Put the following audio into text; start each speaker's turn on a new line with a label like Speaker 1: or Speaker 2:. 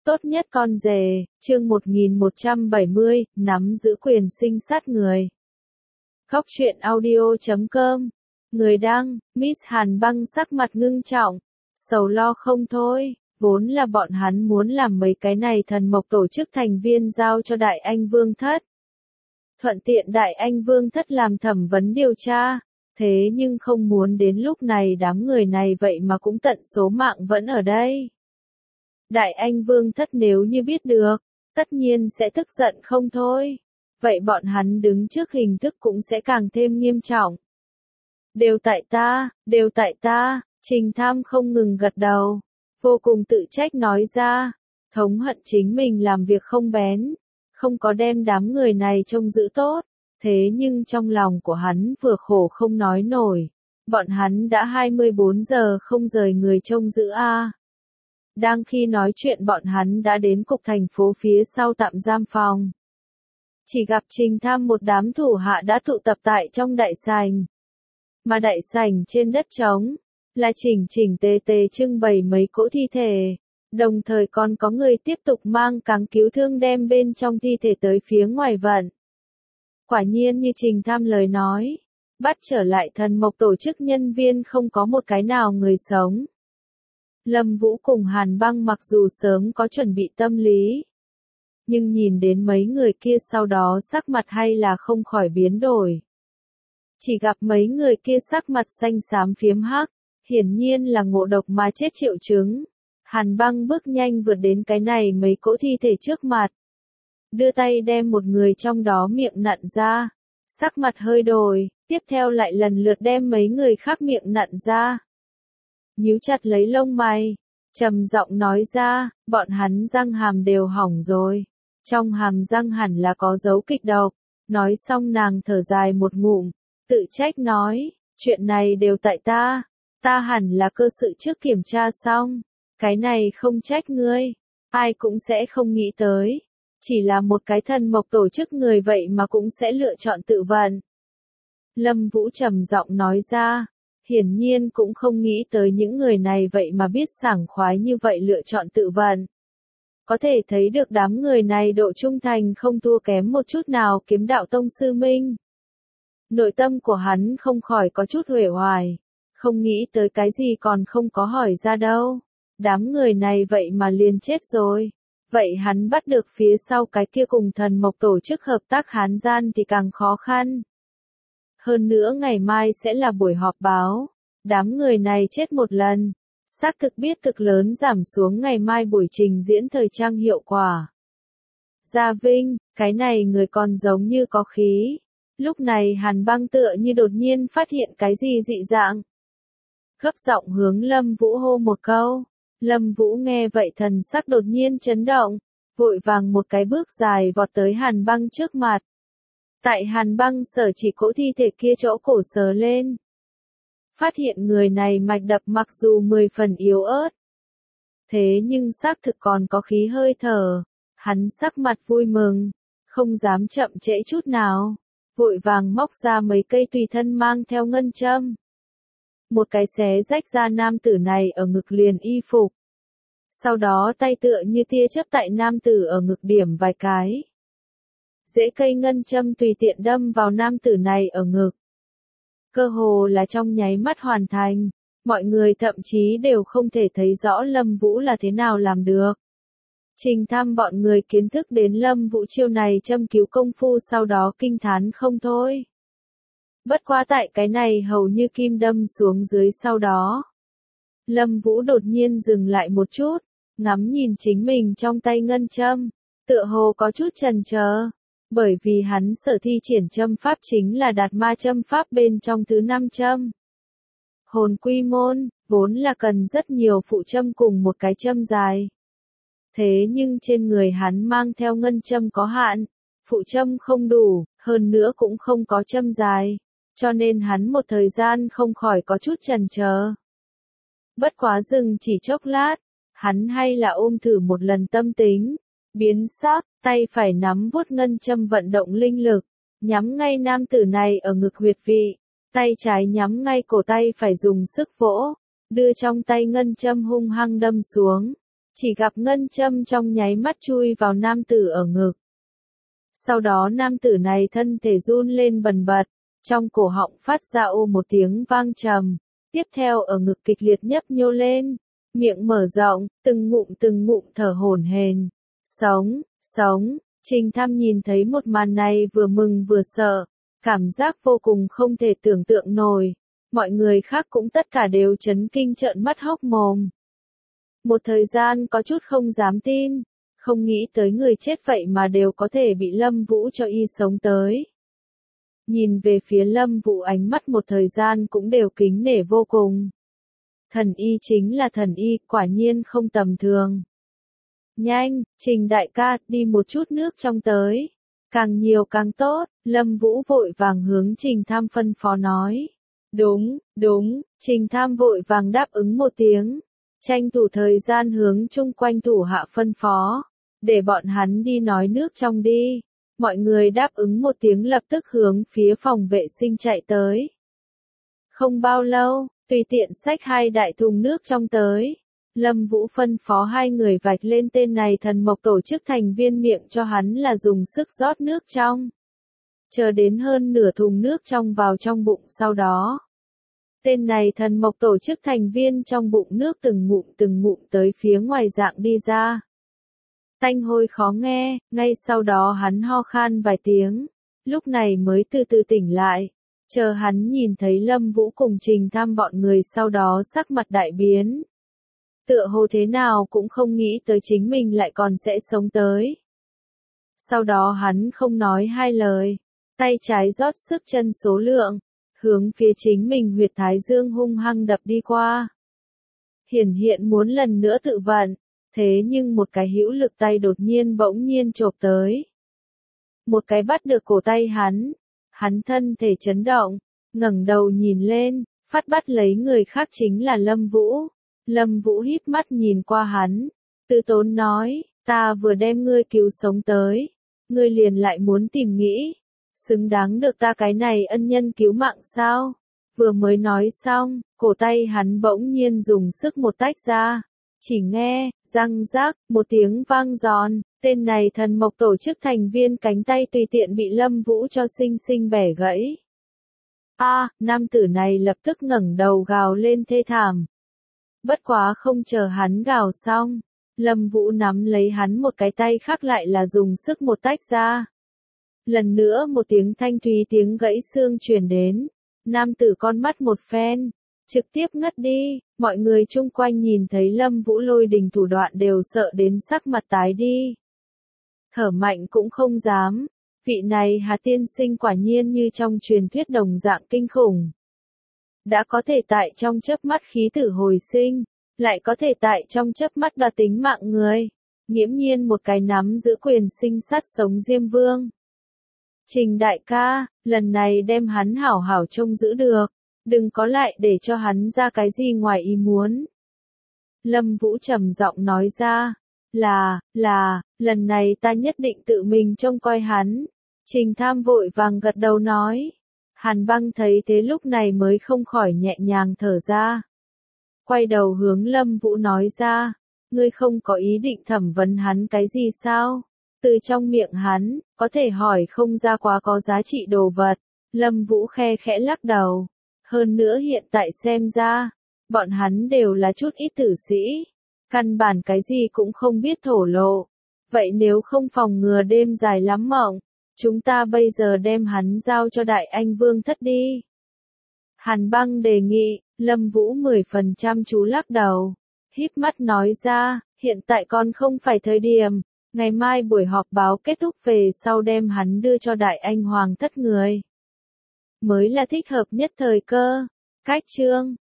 Speaker 1: Tốt nhất con rể, chương 1170, nắm giữ quyền sinh sát người. Góc truyện audio.com. Người đăng, Miss Hàn Băng sắc mặt ngưng trọng, sầu lo không thôi, vốn là bọn hắn muốn làm mấy cái này thần mộc tổ chức thành viên giao cho Đại Anh Vương Thất. Thuận tiện Đại Anh Vương Thất làm thẩm vấn điều tra, thế nhưng không muốn đến lúc này đám người này vậy mà cũng tận số mạng vẫn ở đây. Đại Anh Vương Thất nếu như biết được, tất nhiên sẽ tức giận không thôi. Vậy bọn hắn đứng trước hình thức cũng sẽ càng thêm nghiêm trọng. Đều tại ta, Trình Tham không ngừng gật đầu, vô cùng tự trách nói ra, thống hận chính mình làm việc không bén, không có đem đám người này trông giữ tốt, thế nhưng trong lòng của hắn vừa khổ không nói nổi, bọn hắn đã 24 giờ không rời người trông giữ a. Đang khi nói chuyện bọn hắn đã đến cục thành phố phía sau tạm giam phòng. Chỉ gặp Trình Tham một đám thủ hạ đã tụ tập tại trong đại sảnh. Mà đại sảnh trên đất trống, là chỉnh tề trưng bày mấy cỗ thi thể. Đồng thời còn có người tiếp tục mang cáng cứu thương đem bên trong thi thể tới phía ngoài vận. Quả nhiên như Trình Tham lời nói, bắt trở lại thần mộc tổ chức nhân viên không có một cái nào người sống. Lâm Vũ cùng Hàn Băng mặc dù sớm có chuẩn bị tâm lý, nhưng nhìn đến mấy người kia sau đó sắc mặt hay là không khỏi biến đổi. Chỉ gặp mấy người kia sắc mặt xanh xám phiếm hắc, hiển nhiên là ngộ độc mà chết triệu chứng. Hàn Băng bước nhanh vượt đến cái này mấy cỗ thi thể trước mặt. Đưa tay đem một người trong đó miệng nặn ra. Sắc mặt hơi đổi, tiếp theo lại lần lượt đem mấy người khác miệng nặn ra. Nhíu chặt lấy lông mày, trầm giọng nói ra, bọn hắn răng hàm đều hỏng rồi. Trong hàm răng hẳn là có dấu kịch độc. Nói xong nàng thở dài một ngụm, tự trách nói, chuyện này đều tại ta hẳn là cơ sự trước kiểm tra xong. Cái này không trách ngươi, ai cũng sẽ không nghĩ tới. Chỉ là một cái thần mộc tổ chức người vậy mà cũng sẽ lựa chọn tự vận. Lâm Vũ trầm giọng nói ra, hiển nhiên cũng không nghĩ tới những người này vậy mà biết sảng khoái như vậy lựa chọn tự vận. Có thể thấy được đám người này độ trung thành không thua kém một chút nào Kiếm Đạo Tông sư Minh. Nội tâm của hắn không khỏi có chút uể oải, không nghĩ tới cái gì còn không có hỏi ra đâu. Đám người này vậy mà liền chết rồi. Vậy hắn bắt được phía sau cái kia cùng thần mộc tổ chức hợp tác Hán gian thì càng khó khăn. Hơn nữa ngày mai sẽ là buổi họp báo. Đám người này chết một lần, xác thực biết cực lớn giảm xuống ngày mai buổi trình diễn thời trang hiệu quả. Gia Vinh, cái này người còn giống như có khí. Lúc này Hàn Băng tựa như đột nhiên phát hiện cái gì dị dạng. Gấp giọng hướng Lâm Vũ hô một câu. Lâm Vũ nghe vậy thần sắc đột nhiên chấn động, vội vàng một cái bước dài vọt tới Hàn Băng trước mặt. Tại Hàn Băng sở chỉ cỗ thi thể kia chỗ cổ sờ lên. Phát hiện người này mạch đập mặc dù 10 phần yếu ớt. Thế nhưng xác thực còn có khí hơi thở. Hắn sắc mặt vui mừng, không dám chậm trễ chút nào. Vội vàng móc ra mấy cây tùy thân mang theo ngân châm. Một cái xé rách ra nam tử này ở ngực liền y phục. Sau đó tay tựa như tia chớp tại nam tử ở ngực điểm vài cái. Rễ cây ngân châm tùy tiện đâm vào nam tử này ở ngực. Cơ hồ là trong nháy mắt hoàn thành, mọi người thậm chí đều không thể thấy rõ Lâm Vũ là thế nào làm được. Trình Tham bọn người kiến thức đến Lâm Vũ chiêu này châm cứu công phu sau đó kinh thán không thôi. Bất quá tại cái này hầu như kim đâm xuống dưới sau đó. Lâm Vũ đột nhiên dừng lại một chút, ngắm nhìn chính mình trong tay ngân châm, tựa hồ có chút chần chờ, bởi vì hắn sở thi triển châm pháp chính là Đạt Ma châm pháp bên trong thứ 5 châm. Hồn quy môn, vốn là cần rất nhiều phụ châm cùng một cái châm dài. Thế nhưng trên người hắn mang theo ngân châm có hạn, phụ châm không đủ, hơn nữa cũng không có châm dài. Cho nên hắn một thời gian không khỏi có chút chần chờ. Bất quá dừng chỉ chốc lát, hắn hay là ôm thử một lần tâm tính, biến sắc, tay phải nắm vuốt ngân châm vận động linh lực, nhắm ngay nam tử này ở ngực huyệt vị, tay trái nhắm ngay cổ tay phải dùng sức vỗ, đưa trong tay ngân châm hung hăng đâm xuống, chỉ gặp ngân châm trong nháy mắt chui vào nam tử ở ngực. Sau đó nam tử này thân thể run lên bần bật, trong cổ họng phát ra ô một tiếng vang trầm, tiếp theo ở ngực kịch liệt nhấp nhô lên, miệng mở rộng, từng ngụm thở hổn hển. Sống, sống, Trình Tham nhìn thấy một màn này vừa mừng vừa sợ, cảm giác vô cùng không thể tưởng tượng nổi, mọi người khác cũng tất cả đều chấn kinh trợn mắt hốc mồm. Một thời gian có chút không dám tin, không nghĩ tới người chết vậy mà đều có thể bị Lâm Vũ cho y sống tới. Nhìn về phía Lâm Vũ ánh mắt một thời gian cũng đều kính nể vô cùng. Thần y chính là thần y, quả nhiên không tầm thường. Nhanh, Trình đại ca, đi một chút nước trong tới. Càng nhiều càng tốt, Lâm Vũ vội vàng hướng Trình Tham phân phó nói. Đúng, Trình Tham vội vàng đáp ứng một tiếng. Tranh thủ thời gian hướng chung quanh thủ hạ phân phó. Để bọn hắn đi nói nước trong đi. Mọi người đáp ứng một tiếng lập tức hướng phía phòng vệ sinh chạy tới. Không bao lâu, tùy tiện xách 2 đại thùng nước trong tới. Lâm Vũ phân phó 2 người vạch lên tên này thần mộc tổ chức thành viên miệng cho hắn là dùng sức rót nước trong. Chờ đến hơn nửa thùng nước trong vào trong bụng sau đó. Tên này thần mộc tổ chức thành viên trong bụng nước từng ngụm tới phía ngoài dạng đi ra. Tanh hôi khó nghe, ngay sau đó hắn ho khan vài tiếng, lúc này mới từ từ tỉnh lại. Chờ hắn nhìn thấy Lâm Vũ cùng Trình Tham bọn người sau đó sắc mặt đại biến. Tựa hồ thế nào cũng không nghĩ tới chính mình lại còn sẽ sống tới. Sau đó hắn không nói hai lời, tay trái rót sức chân số lượng, hướng phía chính mình huyệt thái dương hung hăng đập đi qua. Hiển hiện muốn lần nữa tự vận, thế nhưng một cái hữu lực tay đột nhiên bỗng nhiên chộp tới. Một cái bắt được cổ tay hắn thân thể chấn động, ngẩng đầu nhìn lên, phát bắt lấy người khác chính là Lâm Vũ. Lâm Vũ híp mắt nhìn qua hắn, từ tốn nói, ta vừa đem ngươi cứu sống tới, ngươi liền lại muốn tìm nghĩ, xứng đáng được ta cái này ân nhân cứu mạng sao? Vừa mới nói xong, cổ tay hắn bỗng nhiên dùng sức một tách ra, chỉ nghe, răng rác, một tiếng vang giòn, tên này thần mộc tổ chức thành viên cánh tay tùy tiện bị Lâm Vũ cho sinh sinh bẻ gãy. Nam tử này lập tức ngẩng đầu gào lên thê thảm. Bất quá không chờ hắn gào xong, Lâm Vũ nắm lấy hắn một cái tay khác lại là dùng sức một tách ra. Lần nữa một tiếng thanh thúy tiếng gãy xương truyền đến, nam tử con mắt một phen, trực tiếp ngất đi, mọi người chung quanh nhìn thấy Lâm Vũ lôi đình thủ đoạn đều sợ đến sắc mặt tái đi. Thở mạnh cũng không dám, vị này Hà tiên sinh quả nhiên như trong truyền thuyết đồng dạng kinh khủng. Đã có thể tại trong chớp mắt khí tử hồi sinh, lại có thể tại trong chớp mắt đoạt tính mạng người, nghiễm nhiên một cái nắm giữ quyền sinh sát sống Diêm Vương. Trình đại ca, lần này đem hắn hảo hảo trông giữ được, đừng có lại để cho hắn ra cái gì ngoài ý muốn. Lâm Vũ trầm giọng nói ra, lần này ta nhất định tự mình trông coi hắn. Trình Tham vội vàng gật đầu nói. Hàn Băng thấy thế lúc này mới không khỏi nhẹ nhàng thở ra. Quay đầu hướng Lâm Vũ nói ra, ngươi không có ý định thẩm vấn hắn cái gì sao? Từ trong miệng hắn, có thể hỏi không ra quá có giá trị đồ vật. Lâm Vũ khe khẽ lắc đầu. Hơn nữa hiện tại xem ra, bọn hắn đều là chút ít tử sĩ. Căn bản cái gì cũng không biết thổ lộ. Vậy nếu không phòng ngừa đêm dài lắm mộng, chúng ta bây giờ đem hắn giao cho Đại Anh Vương thất đi. Hàn Băng đề nghị, Lâm Vũ 10% chú lắc đầu. Híp mắt nói ra, hiện tại còn không phải thời điểm, ngày mai buổi họp báo kết thúc về sau đem hắn đưa cho Đại Anh Hoàng thất người. Mới là thích hợp nhất thời cơ. Cách chương